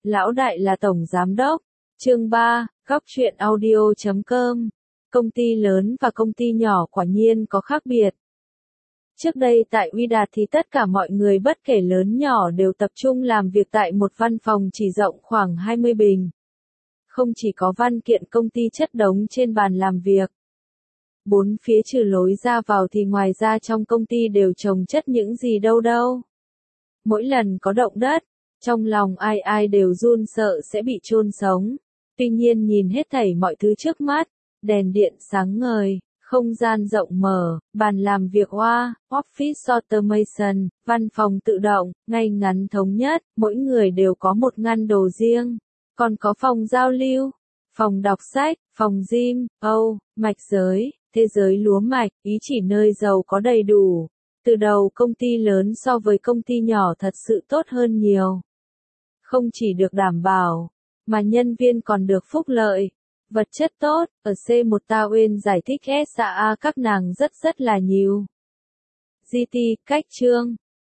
Lão đại là tổng giám đốc. Chương 3, góc truyện audio.com. Công ty lớn và công ty nhỏ quả nhiên có khác biệt. Trước đây tại Uy Đạt thì tất cả mọi người bất kể lớn nhỏ đều tập trung làm việc tại một văn phòng chỉ rộng khoảng 20 bình. Không chỉ có văn kiện công ty chất đống trên bàn làm việc. Bốn phía trừ lối ra vào thì ngoài ra trong công ty đều chồng chất những gì đâu. Mỗi lần có động đất, trong lòng ai đều run sợ sẽ bị chôn sống. Tuy nhiên nhìn hết thảy mọi thứ trước mắt, đèn điện sáng ngời, không gian rộng mở, bàn làm việc office automation, văn phòng tự động, ngay ngắn thống nhất, mỗi người đều có một ngăn đồ riêng. Còn có phòng giao lưu, phòng đọc sách, phòng gym, mạch giới, thế giới lúa mạch, ý chỉ nơi giàu có đầy đủ. Từ đầu công ty lớn so với công ty nhỏ thật sự tốt hơn nhiều. Không chỉ được đảm bảo, mà nhân viên còn được phúc lợi, vật chất tốt, ở C1 Tao giải thích SAA các nàng rất là nhiều. GT, cách chương,